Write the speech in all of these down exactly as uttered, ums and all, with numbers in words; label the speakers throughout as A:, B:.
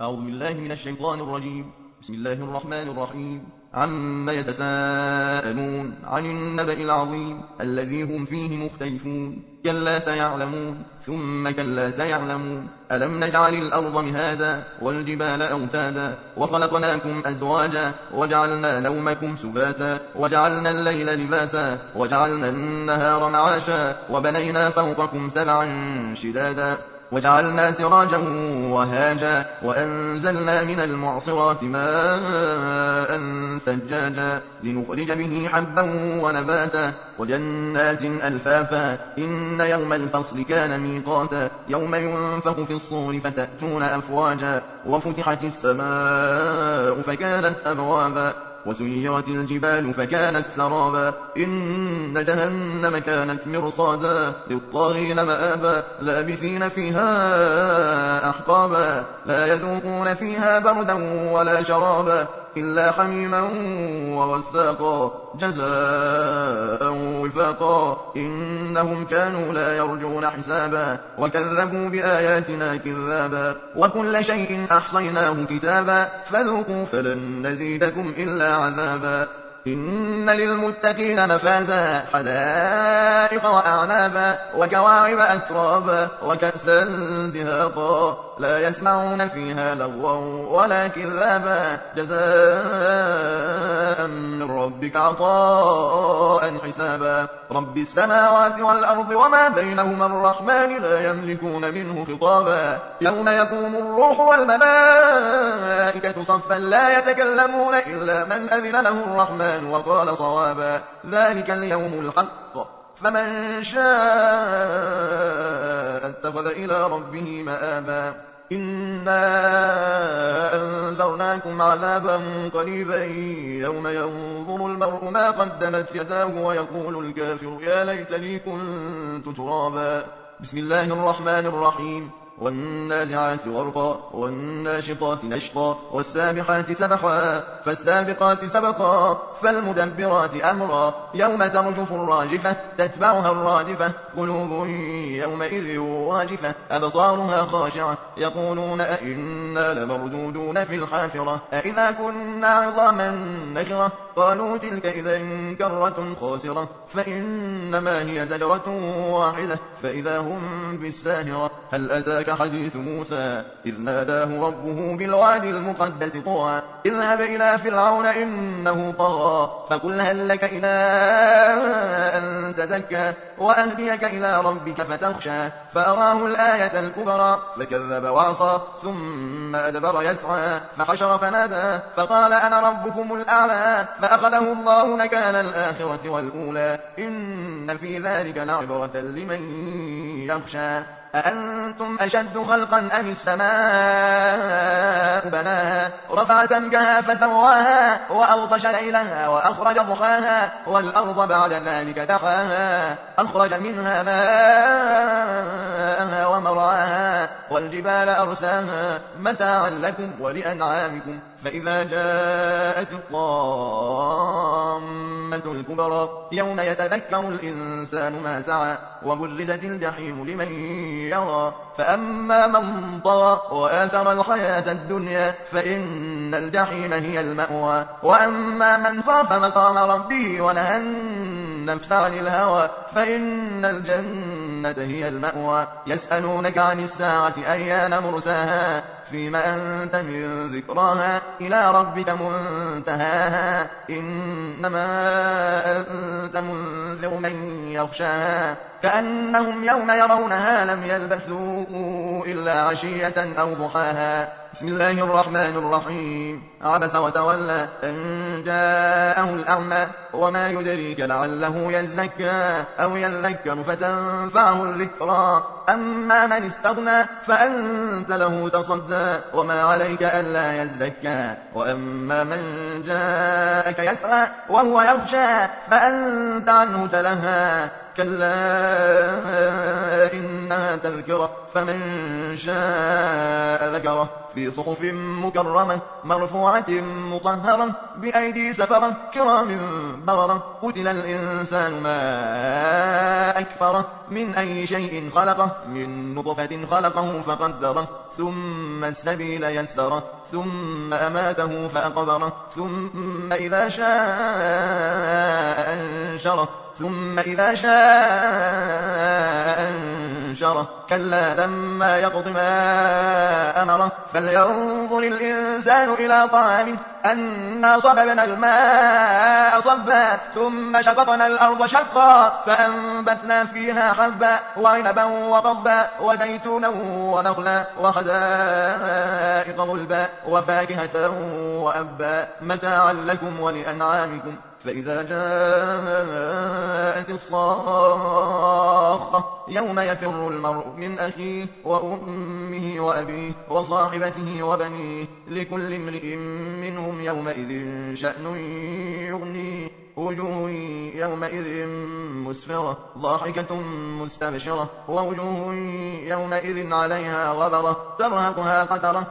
A: أعوذ بالله من الشيطان الرجيم. بسم الله الرحمن الرحيم. عَمَّ يَتَسَاءَلُونَ عَنِ النَّبَإِ الْعَظِيمِ الَّذِي هُمْ فِيهِ مُخْتَلِفُونَ كَلَّا سَيَعْلَمُونَ ثُمَّ كَلَّا سَيَعْلَمُونَ أَلَمْ نَجْعَلِ الْأَرْضَ مِهَادًا وَالْجِبَالَ أَوْتَادًا وَخَلَقْنَاكُمْ أَزْوَاجًا وَجَعَلْنَا نَوْمَكُمْ سُبَاتًا وَجَعَلْنَا اللَّيْلَ لِبَاسًا وَجَعَلْنَا النَّهَارَ مَعَاشًا وَبَنَيْنَا فَوْقَكُمْ سَبْعًا شِدَادًا وَجَعَلْنَا سِرَاجًا وَهَّاجًا وَأَنزَلْنَا مِنَ الْمُعْصِرَاتِ مَاءً ثَجَّاجًا لِّنُخْرِجَ بِهِ حَبًّا وَنَبَاتًا وَجَنَّاتٍ أَلْفَافًا إِنَّ يَوْمَ الْفَصْلِ كَانَ مِيقَاتًا يَوْمَ يُنفَخُ فِي الصُّورِ فَتَأْتُونَ أَفْوَاجًا وَفُتِحَتِ السَّمَاءُ فَكَانَتْ أَبْوَابًا وَسُيِّرَتِ الْجِبَالُ فَكَانَتْ سَرَابًا إِنَّ جَهَنَّمَ كَانَتْ مِرْصَادًا لِّلطَّاغِينَ مَآبًا لَّابِثِينَ فِيهَا أَحْقَابًا لَّا يَذُوقُونَ فِيهَا بَرْدًا وَلَا شَرَابًا إِلَّا حَمِيمًا وَغَسَّاقًا جَزَاءً وِفَاقًا إِنَّهُمْ كَانُوا لَا يَرْجُونَ حِسَابًا وَكَذَّبُوا بِآيَاتِنَا كِذَّابًا وَكُلَّ شَيْءٍ أَحْصَيْنَاهُ كِتَابًا فَذُوقُوا فَلَن نَّزِيدَكُمْ إِلَّا عَذَابًا إِنَّ لِلْمُتَّقِينَ مَفَازًا حَدَائِقَ وَأَعْنَابًا وَكَوَاعِبَ أَتْرَابًا وَكَأْسًا دِهَاقًا لَّا يَسْمَعُونَ فِيهَا لَغْوًا وَلَا كِذَّابًا جَزَاءً مِّن رَّبِّكَ عَطَاءً حِسَابًا رَّبِّ السَّمَاوَاتِ وَالْأَرْضِ وَمَا بَيْنَهُمَا الرَّحْمَٰنِ لَا يَمْلِكُونَ مِنْهُ خِطَابًا يَوْمَ يَقُومُ الرُّوحُ وَالْمَلَائِكَةُ صَفًّا لَّا يَتَكَلَّمُونَ إِلَّا مَنْ أَذِنَ له الرحمن وقال صوابا ذلك اليوم الحق فمن شاء اتخذ إلى ربه مآبا إنا أنذرناكم عذابا قريبا يوم ينظر المرء ما قدمت يداه ويقول الكافر يا ليتني كنت ترابا بسم الله الرحمن الرحيم وَالنَّازِعَاتِ غَرْقًا وَالنَّاشِطَاتِ نَشْطًا وَالسَّابِحَاتِ سَبْحًا فَالسَّابِقَاتِ سَبْقًا فَالْمُدَبِّرَاتِ أَمْرًا يَوْمَ تَرْجُفُ الرَّاجِفَةُ تَتْبَعُهَا الرَّادِفَةُ قُلُوبٌ يَوْمَئِذٍ وَاجِفَةٌ أَبْصَارُهَا خَاشِعَةٌ يَقُولُونَ أَإِنَّا لَمَرْدُودُونَ فِي الْحَافِرَةِ أَإِذَا كُنَّا عِظَامًا نَّخِرَةً قَالُوا تِلْكَ إِذًا كَرَّةٌ خَاسِرَةٌ فَإِنَّمَا هِيَ زَجْرَةٌ وَاحِدَةٌ فَإِذَا هُم بِالسَّاهِرَةِ هَلْ أَتَاكَ حَدِيثُ مُوسَىٰ إِذْ نَادَاهُ رَبُّهُ بِالْوَادِ الْمُقَدَّسِ طُوًى اذْهَبْ إِلَىٰ فِرْعَوْنَ إِنَّهُ طَغَىٰ فَقُلْ هَل لَّكَ إِلَىٰ أَن تَزَكَّىٰ وَأَهْدِيَكَ إِلَىٰ رَبِّكَ فَتَخْشَىٰ فَأَرَاهُ الْآيَةَ الْكُبْرَىٰ فَكَذَّبَ وَعَصَىٰ ثُمَّ أَدْبَرَ يَسْعَىٰ فَحَشَرَ فَنَادَىٰ فَقَالَ أَنَا رَبُّكُمُ الْأَعْلَىٰ فَأَخَذَهُ اللَّهُ نَكَالَ الْآخِرَةِ وَالْأُولَىٰ إِنَّ فِي ذَٰلِكَ لَعِبْرَةً لِّمَن يَخْشَىٰ أَأَنتُمْ أَشَدُّ خَلْقًا أَمِ السَّمَاءُ بَنَاهَا رَفَعَ سَمْكَهَا فَسَوَّاهَا وَأَغْطَشَ لَيْلَهَا وَأَخْرَجَ ضُحَاهَا وَالْأَرْضَ بَعْدَ ذَٰلِكَ دَحَاهَا أَخْرَجَ مِنْهَا مَاءَهَا وَمَرْعَاهَا وَالْجِبَالَ أَرْسَاهَا مَتَاعًا لَّكُمْ وَلِأَنْعَامِكُمْ فَإِذَا جَاءَتِ الطَّامَّةُ الْكُبْرَىٰ يَوْمَ يَتَذَكَّرُ الْإِنسَانُ مَا سَعَىٰ وَبُرِّزَتِ الْجَحِيمُ لِمَن يَرَىٰ فَأَمَّا مَن طَغَىٰ وَآثَرَ الْحَيَاةَ الدُّنْيَا فَإِنَّ الْجَحِيمَ هِيَ الْمَأْوَىٰ وَأَمَّا مَنْ خَافَ مَقَامَ رَبِّهِ ونهى النَّفْسَ عَنِ الْهَوَىٰ فَإِنَّ الْجَنَّةَ هِيَ الْمَأْوَىٰ يَسْأَلُونَكَ عَنِ السَّاعَةِ أَيَّانَ مُرْسَاهَا فِيمَ أَنتَ مِن ذِكْرَاهَا إِلَىٰ رَبِّكَ مُنتَهَاهَا إِنَّمَا أَنتَ مُنذِرُ مَن يَخْشَاهَا كَأَنَّهُمْ يَوْمَ يَرَوْنَهَا لَمْ يَلْبَثُوا إِلَّا عَشِيَّةً أَوْ ضُحَاهَا بسم الله الرحمن الرحيم عبس وتولى أن جاءه الأعمى وما يدريك لعله يزكى أو يذكر فتنفعه الذكرى أما من استغنى فأنت له تصدى وما عليك ألا يزكى وأما من جاءك يسعى وهو يخشى فأنت عنه تلهى كلا إنها تذكرة فمن شاء ذكره في صحف مكرمة مرفوعة مطهرة بأيدي سفرة كرام بررة قتل الإنسان ما أكفره من أي شيء خلقه من نطفة خلقه فقدره ثم السبيل يسره ثم أماته فأقبره ثم إذا شاء أنشره ثم إذا شاء أنشره كلا لما يقض ما أمره فلينظر الإنسان إلى طعامه أنا صببنا الماء صبا ثم شققنا الأرض شقا فأنبتنا فيها حبا وعنبا وقضبا وزيتونا ونخلا وحدائق غلبا وفاكهة وأبا متاعا لكم ولأنعامكم فإذا جاءت الصاخة يوم يفر المرء من أخيه وأمه وأبيه وصاحبته وبنيه لكل امرئ منهم يومئذ شأن يغنيه وجوه يومئذ مسفرة ضاحكة مستبشرة ووجوه يومئذ عليها غبرة ترهقها قترة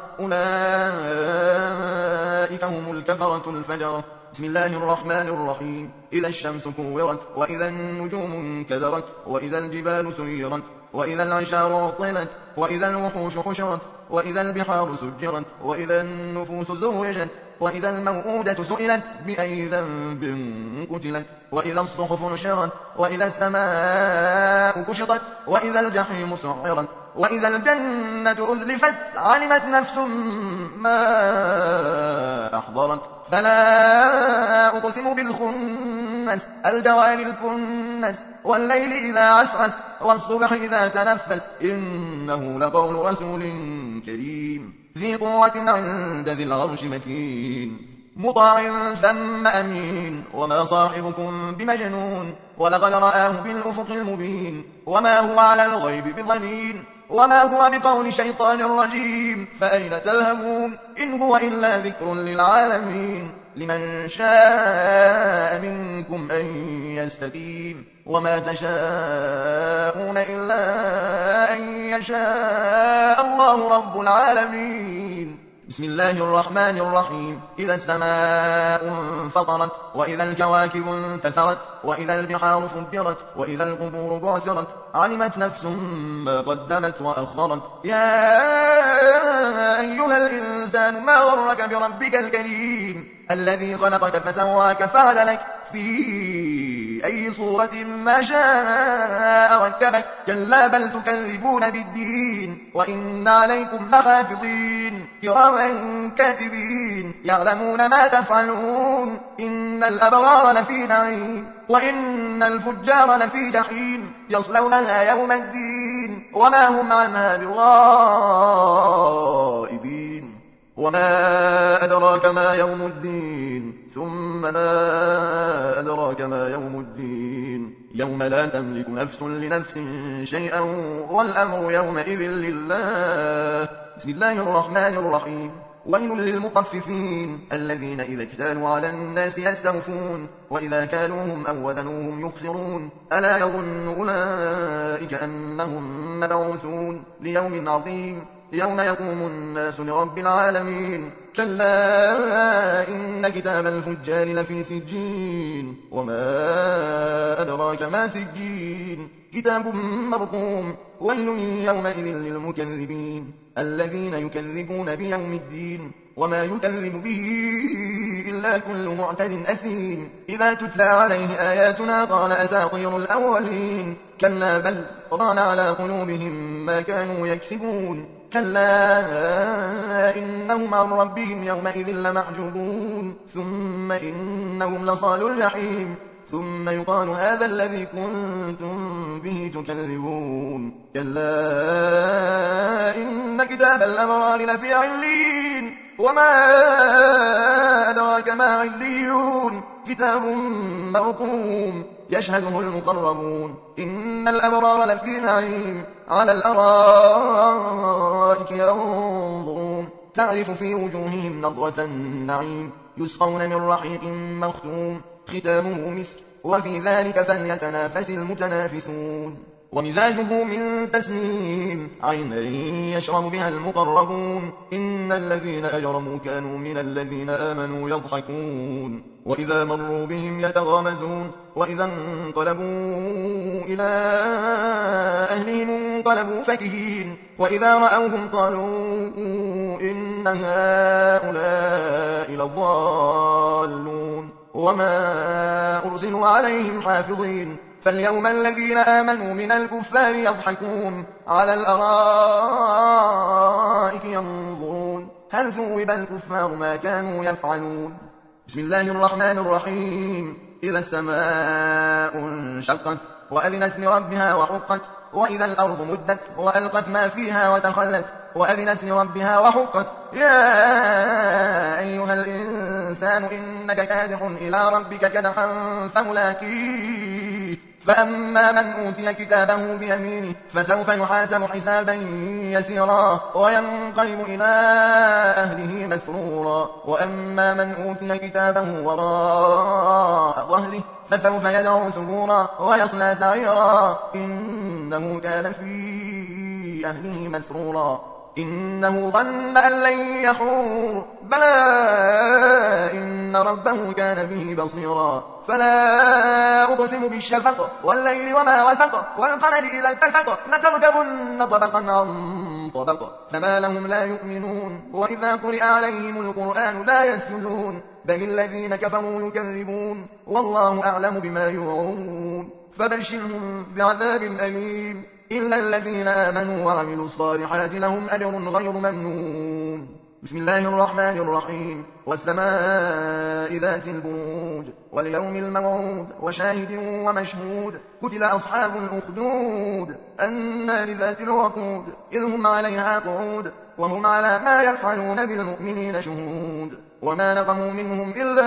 A: أولئك هم الكفرة الفجرة بسم الله الرحمن الرحيم إذا الشمس كورت وإذا النجوم انكدرت وإذا الجبال سيرت وإذا العشار عطلت وإذا الوحوش حشرت وإذا البحار سجرت وإذا النفوس زوجت وإذا الموءودة سئلت بأي ذنب قتلت وإذا الصحف نشرت وإذا السماء كشطت وإذا الجحيم سعرت وإذا الجنة أزلفت علمت نفس ما أحضرت فلا أقسم بالخنس الجوار الكنس والليل إذا عسعس والصبح إذا تنفس إنه لقول رسول كريم ذي قوة عند ذي العرش مكين مطاع ثم أمين وما صاحبكم بمجنون ولقد رآه بالأفق المبين وما هو على الغيب بضنين وما هو بقول شيطان رجيم فأين تذهبون إن هو إلا ذكر للعالمين لمن شاء منكم أن يستقيم وما تشاءون إلا أن يشاء الله رب العالمين بسم الله الرحمن الرحيم إذا السماء انفطرت وإذا الكواكب انتثرت وإذا البحار فجرت وإذا القبور بعثرت علمت نفس ما قدمت وأخرت يا أيها الإنسان ما غرك بربك الكريم الذي خلقك فسواك فعدلك في أي صورة ما شاء ركبك كلا بل تكذبون بالدين وإن عليكم لحافظين كراما كاتبين يعلمون ما تفعلون إن الأبرار لفي نعيم وإن الفجار لفي جحيم يصلونها يوم الدين وما هم عنها بغائبين وما أدراك ما يوم الدين ثم ما أدراك ما يوم الدين يوم لا تملك نفس لنفس شيئا والأمر يومئذ لله بسم الله الرحمن الرحيم ويل للمطففين الذين إذا اكتالوا على الناس يستوفون وإذا كالوهم أو وزنوهم يخسرون ألا يظن أولئك أنهم مبعوثون ليوم عظيم يوم يقوم الناس لرب العالمين كلا إن كتاب الفجار لفي سجين وما أدراك ما سجين كتاب مرقوم ويل يومئذ للمكذبين الذين يكذبون بيوم الدين وما يكذب به إلا كل معتد أثيم إذا تتلى عليه آياتنا قال أساطير الأولين كلا بل ران على قلوبهم ما كانوا يكسبون كلا إنهم عن ربهم يومئذ لمحجوبون ثم إنهم لصالو الجحيم ثم يقال هذا الذي كنتم به تكذبون كلا إن كتاب الأبرار لفي عليين وما أدراك ما عليون كتاب مرقوم يشهده المقربون إن الأبرار لفي نعيم على الأرائك ينظرون تعرف في وجوههم نضرة النعيم يسقون من رحيق مختوم ختامه مسك وفي ذلك فليتنافس المتنافسون ومزاجه من تسنيم عينا يشرب بها المقربون إن الذين أجرموا كانوا من الذين آمنوا يضحكون وإذا مروا بهم يتغامزون وإذا انقلبوا إلى أهلهم انقلبوا فكهين وإذا رأوهم قالوا إن هؤلاء لضالون وما أرسلوا عليهم حافظين فاليوم الذين آمنوا من الكفار يضحكون على الأرائك ينظرون هل ثوب الكفار ما كانوا يفعلون بسم الله الرحمن الرحيم إذا السماء انشقت وأذنت لربها وحقت وإذا الأرض مدت وألقت ما فيها وتخلت وأذنت لربها وحقت يا أيها الإنسان إنك كادح إلى ربك كدحا فملاقيه فأما من أوتي كتابه بيمينه فسوف يحاسب حسابا يسيرا وينقلب إلى أهله مسرورا وأما من أوتي كتابه وراء ظهره فسوف يدعو ثبورا ويصلى سعيرا إنه كان في أهله مسرورا إنه ظن أن لن يحور بلى إن ربه كان به بصيرا فلا أقسم بالشفق والليل وما وسق والقمر إذا اتسق لتركبن طبقا عن طبق فما لهم لا يؤمنون وإذا قرئ عليهم القرآن لا يسجدون بل الذين كفروا يكذبون والله أعلم بما يوعون فبشرهم بعذاب أليم إلا الذين آمنوا وعملوا الصالحات لهم أجر غير ممنون بسم الله الرحمن الرحيم والسماء ذات البروج واليوم الموعود وشاهد ومشهود قتل أصحاب الأخدود النار ذات الوقود إذ هم عليها قعود وهم على ما يفعلون بالمؤمنين شهود وما نقموا منهم إلا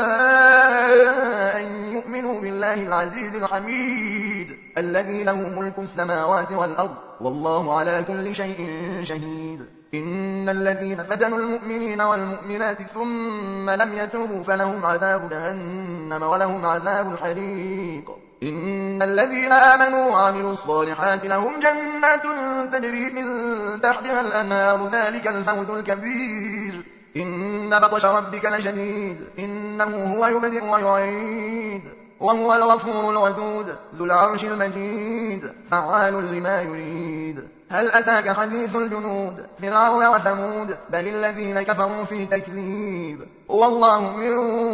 A: أن يؤمنوا بالله العزيز الحميد الذي له ملك السماوات والأرض والله على كل شيء شهيد إن الذين فتنوا المؤمنين والمؤمنات ثم لم يتوبوا فلهم عذاب جهنم ولهم عذاب الحريق إن الذين آمنوا وعملوا الصالحات لهم جنات تجري من تحتها الأنهار ذلك الفوز الكبير إن بطش ربك لشديد إنه هو يبدئ ويعيد وهو الغفور الودود ذو العرش المجيد فعال لما يريد هل أتاك حديث الجنود فرعون وثمود بل الذين كفروا في تكذيب والله من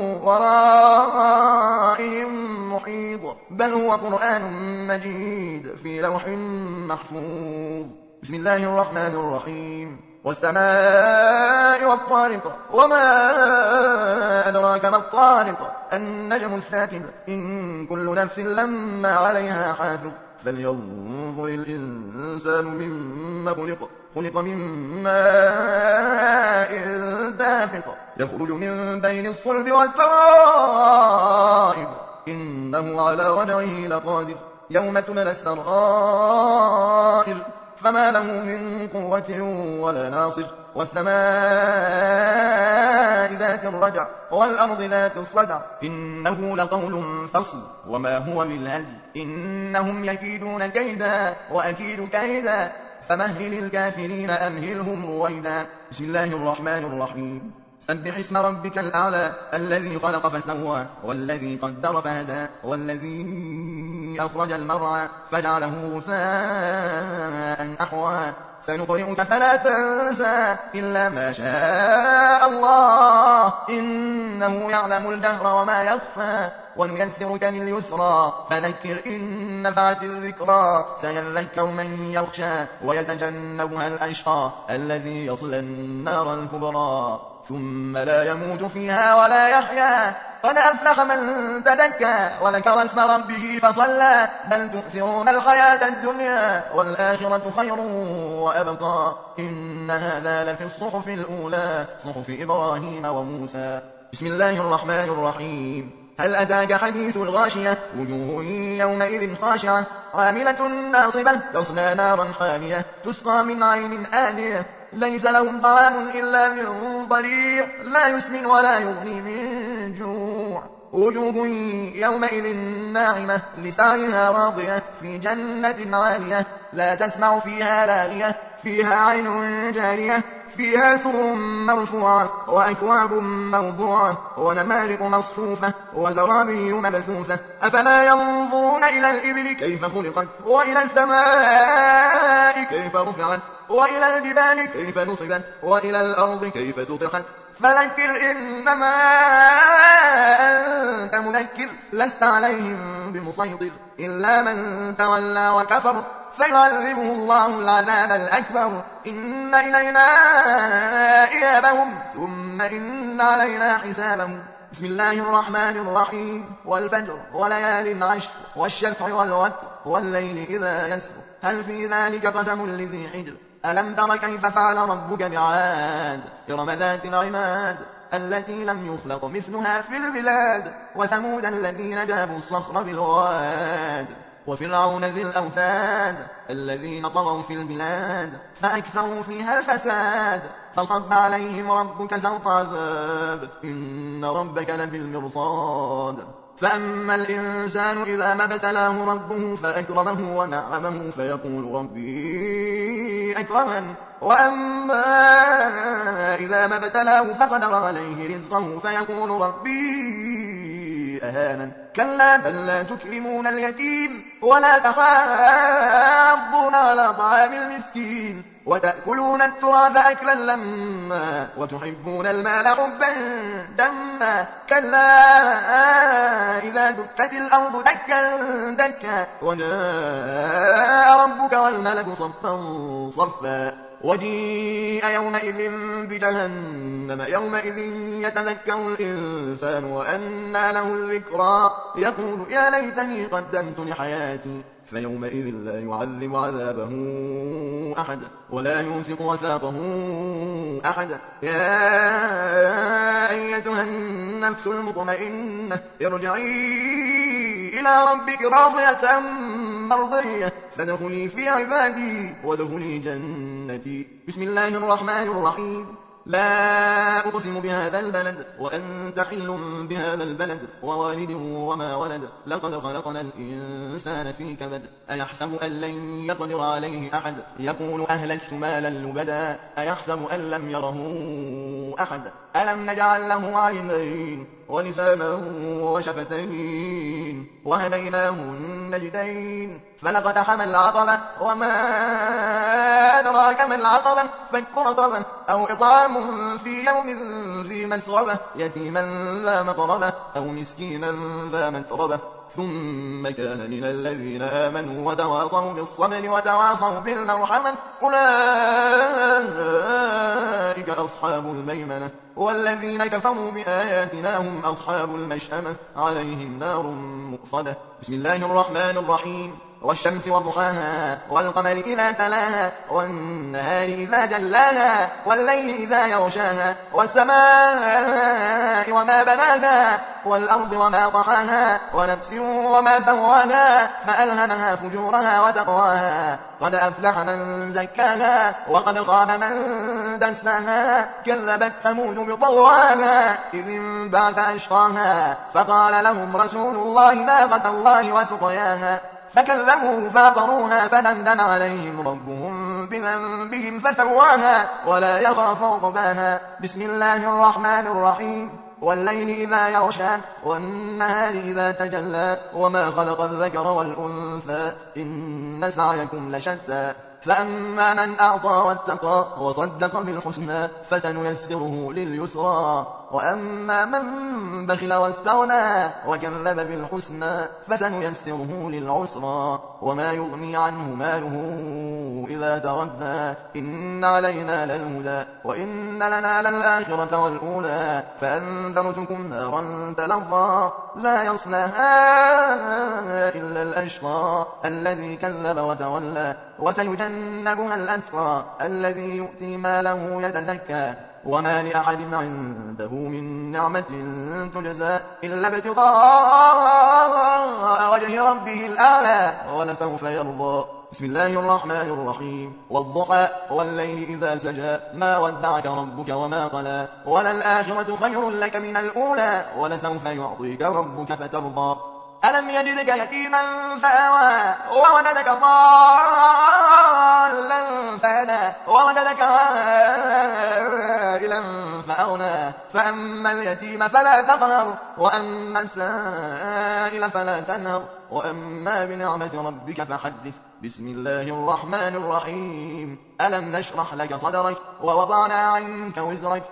A: ورائهم محيط بل هو قرآن مجيد في لوح محفوظ بسم الله الرحمن الرحيم والسماء والطارق وما أدراك ما الطارق النجم الثاقب إن كل نفس لما عليها حافظ فلينظر الإنسان مما خلق خلق من ماء دافق يخرج من بين الصلب والترائب إنه على رجعه لقادر يوم تبلى السرائر فما له من قوة ولا ناصر والسماء ذات الرجع والأرض ذات الصدع إنه لقول فصل وما هو بالهزل إنهم يكيدون كيدا وأكيد كيدا فمهل الكافرين أمهلهم رويدا بسم الله الرحمن الرحيم سبح اسم ربك الأعلى الذي خلق فسوى والذي قدر فهدى والذي أخرج المرعى فجعله غثاء أحوى سنقرئك فلا تنسى إلا ما شاء الله إنه يعلم الجهر وما يخفى ونيسرك لليسرى فذكر إن نفعت الذكرى سيذكر من يخشى ويتجنبها الأشقى الذي يصلى النار الكبرى ثم لا يموت فيها ولا يحيا قد أفلح من تزكى وذكر اسم ربه فصلى بل تؤثرون الحياة الدنيا والآخرة خير وأبقى إن هذا لفي الصحف الأولى صحف إبراهيم وموسى بسم الله الرحمن الرحيم هل أتاك حديث الغاشية وجوه يومئذ خاشعة عاملة ناصبة تصلى نارا حامية تسقى من عين آنية ليس لهم طعام إلا من ضريع لا يسمن ولا يغني من جوع وجوه يومئذ ناعمة لسعيها راضية في جنة عالية لا تسمع فيها لاغية فيها عين جارية فيها سرر مرفوعة وأكواب موضوعة ونمارق مصفوفة وزرابي مبثوثة أفلا ينظرون إلى الإبل كيف خلقت وإلى السماء كيف رفعت وإلى الجبال كيف نصبت وإلى الأرض كيف سطحت فذكر إنما أنت مذكر لست عليهم بمسيطر إلا من تولى وكفر فيعذبه الله العذاب الأكبر إن إلينا إيابهم ثم إن علينا حسابهم بسم الله الرحمن الرحيم والفجر وليال عشر والشفع والوتر والليل إذا يسر هل في ذلك قسم لذي حجر ألم تر كيف فعل ربك بعاد إرم ذات العماد التي لم يخلق مثلها في البلاد وثمود الذين جابوا الصخر بالواد وفرعون ذي الأوتاد الذين طغوا في البلاد فأكثروا فيها الفساد فصب عليهم ربك سوط عذاب إن ربك لبالمرصاد فأما الإنسان إذا ما ابتلاه ربه فأكرمه ونعمه فيقول ربي أكرمن وأما إذا ما ابتلاه فقدر عليه رزقه فيقول ربي أهانن كلا بل لا تكرمون اليتيم ولا تحاضون على طعام المسكين وتأكلون التراث أكلا لما وتحبون المال حبا جما كلا إذا دكت الأرض دكا دكا وجاء ربك والملك صفا صفا وجيء يومئذ بجهنم يومئذ يتذكر الإنسان وأنى له الذكرى يقول يا ليتني قدمت لحياتي فيومئذ لا يعذب عذابه أحد ولا يوثق وثاقه أحد يا أيتها النفس المطمئنة ارجعي إلى ربك راضية مرضية فادخلي في عبادي وادخلي جنتي بسم الله الرحمن الرحيم لا أقسم بهذا البلد وأنت حل بهذا البلد ووالد وما ولد لقد خلقنا الإنسان في كبد أيحسب أن لن يقدر عليه أحد يقول أهلكت مالا لبدا أيحسب أن لم يره أحد ألم نجعل له عينين ولسانا وشفتين وهديناه النجدين فلقتحم العقبة وما أدراك ما العقبة فك رقبة أو إطعام في يوم ذي مسغبة يتيما ذا مقربة أو مسكينا ذا متربة ثم كان من الذين آمنوا وتواصوا بالصبر وتواصوا بالمرحمة أولئك أصحاب الميمنة والذين كفروا بآياتنا هم أصحاب المشأمة عليهم نار مؤصدة بسم الله الرحمن الرحيم والشمس وضحاها والقمر إذا تلاها والنهار إذا جلاها والليل إذا يغشاها والسماء وما بناها والأرض وما طحاها ونفس وما سواها فألهمها فجورها وتقواها قد أفلح من زكاها وقد خاب من دساها كذبت ثمود بطغواها إذ انبعث أشقاها فقال لهم رسول الله ناقة الله وسقياها فكذبوه فعقروها فدمدم عليهم ربهم بذنبهم فسواها ولا يخاف عقباها بسم الله الرحمن الرحيم والليل إذا يغشى والنهار إذا تجلى وما خلق الذكر والأنثى إن سعيكم لشتى فأما من أعطى واتقى وصدق بالحسنى فسنيسره لليسرى وأما من بخل واستغنى وكذب بالحسنى فسنيسره للعسرى وما يغني عنه ماله إذا تردى إن علينا للهدى وإن لنا للآخرة والأولى فأنذرتكم نارا تلظى لا يصلاها إلا الأشقى الذي كذب وتولى وسيجنبها الأتقى الذي يؤتي ماله يتزكى وما لأحد عنده من نعمة تجزى إلا ابتغاء وجه ربه الأعلى ولسوف يرضى. بسم الله الرحمن الرحيم والضحى والليل إذا سجى ما ودعك ربك وما قلى وللآخرة خير لك من الأولى ولسوف يعطيك ربك فترضى. ألم يجدك يتيما فآوى ووجدك ضالا فهدى ووجدك عائلا فأغنى فأما اليتيم فلا تقهر وأما السائل فلا تنهر وأما بنعمة ربك فحدث. بسم الله الرحمن الرحيم ألم نشرح لك صدرك ووضعنا عنك وزرك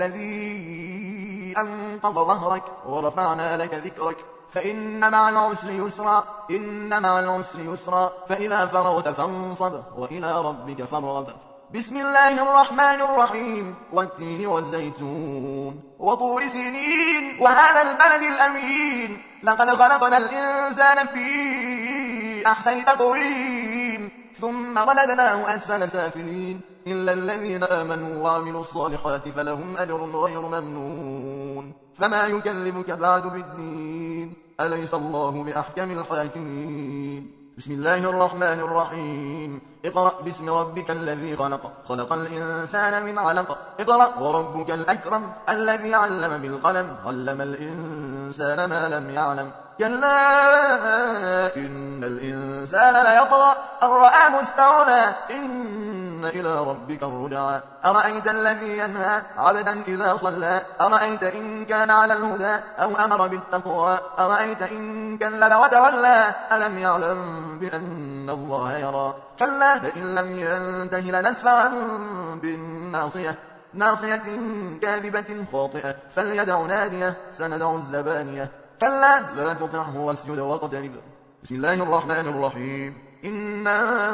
A: الذي أنقض ظهرك ورفعنا لك ذكرك فإن مع العسر يسرا إن مع العسر يسرا فإذا فرغت فانصب وإلى ربك فارغب. بسم الله الرحمن الرحيم والتين والزيتون وطور سينين وهذا البلد الأمين لقد خلقنا الإنسان في أحسن تقويم ثم رددناه أسفل سافلين إلا الذين آمنوا وعملوا الصالحات فلهم أجر غير ممنون. فما يكذبك بعد بالدين أليس الله بأحكم الحاكمين. بسم الله الرحمن الرحيم اقرأ باسم ربك الذي خلق خلق الإنسان من علق اقرأ وربك الأكرم الذي علم بالقلم علم الإنسان ما لم يعلم كلا إن الإنسان ليطغى أن رآه استغنى إن إلى ربك الرجعى أرأيت الذي ينهى عبدا إذا صلى أرأيت إن كان على الهدى أو أمر بالتقوى أرأيت إن كذب وتولى ألم يعلم بأن الله يرى كلا لئن لم ينته لنسفعا بالناصية ناصية كاذبة خاطئة فليدع ناديه سندع الزبانية كلا لا تطعه واسجد واقترب. بسم الله الرحمن الرحيم إنا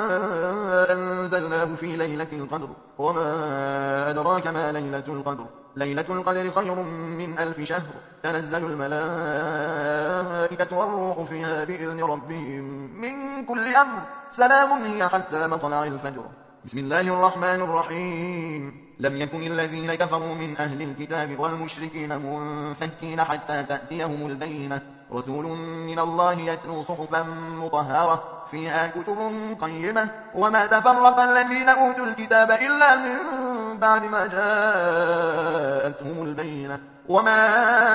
A: أنزلناه في ليلة القدر وما أدراك ما ليلة القدر ليلة القدر خير من ألف شهر تنزل الملائكة والروح فيها بإذن ربهم من كل أمر سلام هي حتى مطلع الفجر. بسم الله الرحمن الرحيم لم يكن الذين كفروا من أهل الكتاب والمشركين منفكين حتى تأتيهم البينة رسول من الله يتلو صحفا مطهرة فيها كتب قيمة وما تفرق الذين أوتوا الكتاب إلا من بعد ما جاءتهم البينة وما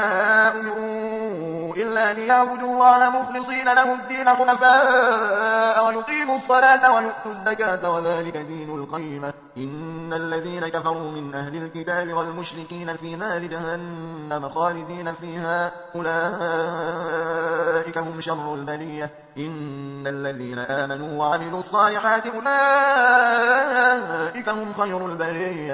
A: أمروا إلا ليعبدوا الله مخلصين له الدين حنفاء ويقيموا الصلاة ويؤتوا الزكاة وذلك دين القيمة إن الذين كفروا من أهل الكتاب والمشركين في نار جهنم خالدين فيها أولئك هم شر البرية إن الذين آمنوا وعملوا الصالحات أولئك هم خير البرية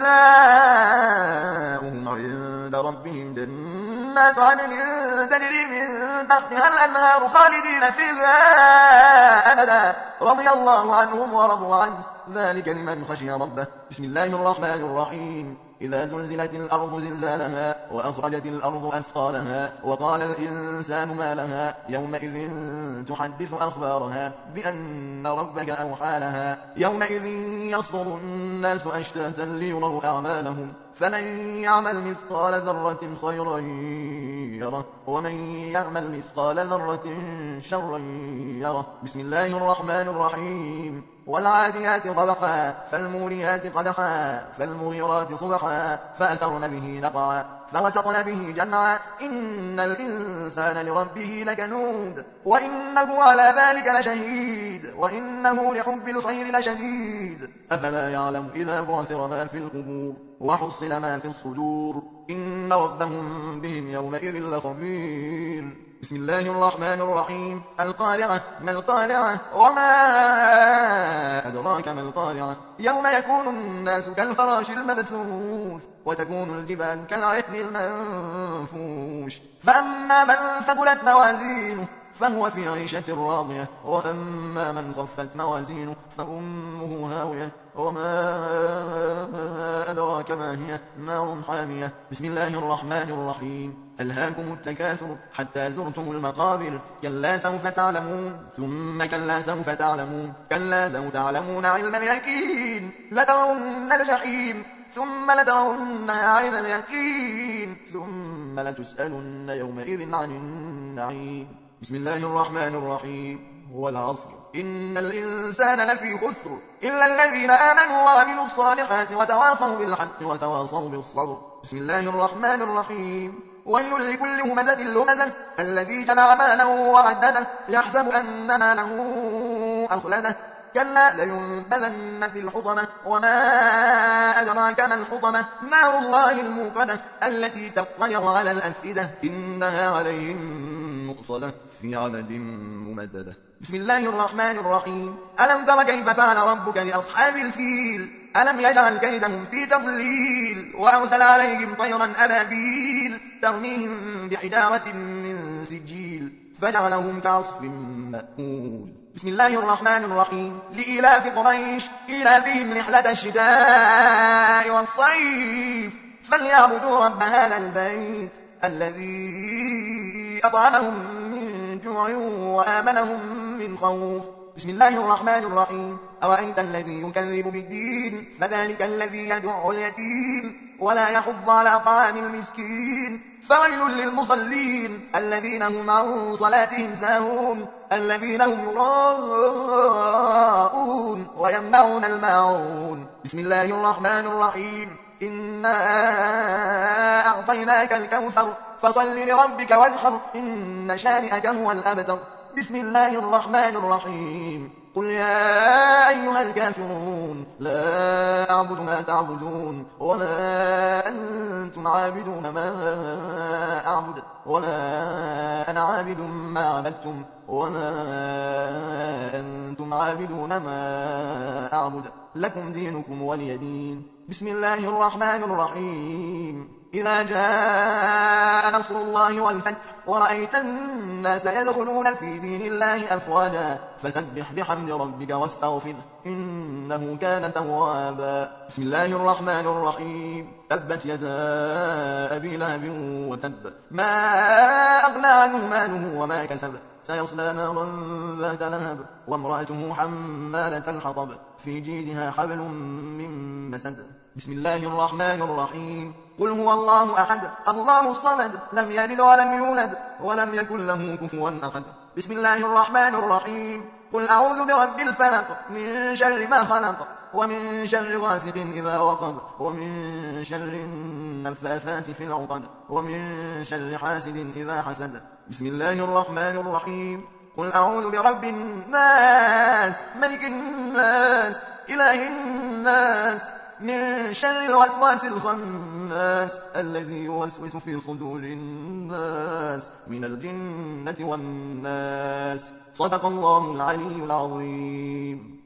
A: جزاؤهم عند ربهم جنات عدن تجري من تحتها الأنهار خالدين فيها أبدا رضي الله عنهم ورضوا عنه ذلك لمن خشي ربه. بسم الله الرحمن الرحيم إذا زلزلت الأرض زلزالها وأخرجت الأرض أثقالها وقال الإنسان ما لها يومئذ تحدث أخبارها بأن ربك أوحى لها يومئذ يصدر الناس أشتاتا ليروا أعمالهم فمن يعمل مثقال ذرة خيرا يره ومن يعمل مثقال ذرة شرا يره. بسم الله الرحمن الرحيم والعاديات ضبحا فالموريات قدحا فالمغيرات صبحا فأثرن به نقعا فوسطن به جمعا إن الإنسان لربه لكنود وإنه على ذلك لشهيد وإنه لحب الخير لشديد أفلا يعلم إذا بعثر ما في القبور وحصل ما في الصدور إن ربهم بهم يومئذ لخبير. بسم الله الرحمن الرحيم القارعة ما القارعة وما أدراك ما القارعة يوم يكون الناس كالفراش المبثوث وتكون الجبال كالعهن المنفوش فأما من ثقلت موازينه فهو في عيشة راضية وأما من خفت موازينه فأمه هاوية وما أدراك ما هي نار حامية. بسم الله الرحمن الرحيم ألهاكم التكاثر حتى زرتم المقابر كلا سوف تعلمون ثم كلا سوف تعلمون كلا لو تعلمون علم اليقين لترون الجحيم ثم لترونها عين اليقين ثم لتسألن يومئذ عن النعيم. بسم الله الرحمن الرحيم. والعصر إن الإنسان لفي خسر إلا الذين آمنوا وعملوا الصالحات وتواصوا بالحق وتواصوا بالصبر. بسم الله الرحمن الرحيم. ويل لكل همزة لمزة الذي جمع ماله وعدده يحسب أن ماله أخلده كلا لينبذن في الحطمة وما أدراك ما الحطمة نار الله الموقدة التي تطلع على الأفئدة إنها عليهم مؤصدة في عمد ممددة. بسم الله الرحمن الرحيم. ألم تر كيف فعل ربك بأصحاب الفيل ألم يجعل كيدهم في تضليل وأرسل عليهم طيرا أبابيل ترميهم بحجارة من سجيل فجعلهم كعصف مأكول. بسم الله الرحمن الرحيم. لإيلاف قريش إيلافهم رحلة الشتاء والصيف فليعبدوا رب هذا البيت الذي أطعمهم من جوع وآمنهم من خوف. بسم الله الرحمن الرحيم. أرأيت الذي يكذب بالدين فذلك الذي يدع اليتيم ولا يحض على طعام المسكين فويل للمصلين الذين هم عن صلاتهم ساهون الذين هم يراءون ويمنعون الماعون. بسم الله الرحمن الرحيم. إنا أعطيناك الكوثر فصل لربك وانحر إن شانئك هو الأبتر. بسم الله الرحمن الرحيم. قل يا أيها الكافرون لا أعبد ما تعبدون ولا أنتم عابدون ما أعبد ولا أنا عابد ما عبدتم ولا أنتم عابدون ما أعبد لكم دينكم ولي دين. بسم الله الرحمن الرحيم. إذا جاء نصر الله والفتح ورأيت الناس يدخلون في دين الله أفواجا فسبح بحمد ربك واستغفره إنه كان توابا. بسم الله الرحمن الرحيم. تبت يدا أبي لهب وتب ما أغنى عنه ماله وما كسب سيصلى نارا ذات لهب وامرأته حمالة الحطب في جيدها حبل من مسد. بسم الله الرحمن الرحيم. قل هو الله أحد الله الصمد لم يلد ولم يولد ولم يكن له كفوا أحد. بسم الله الرحمن الرحيم. قل أعوذ برب الفلق من شر ما خلق ومن شر غاسق إذا وقب ومن شر النفاثات في العقد ومن شر حاسد إذا حسد. بسم الله الرحمن الرحيم. قل أعوذ برب الناس ملك الناس إله الناس من شر الوسواس الخناس الذي يوسوس في صدور الناس من الجنة والناس. صدق الله العلي العظيم.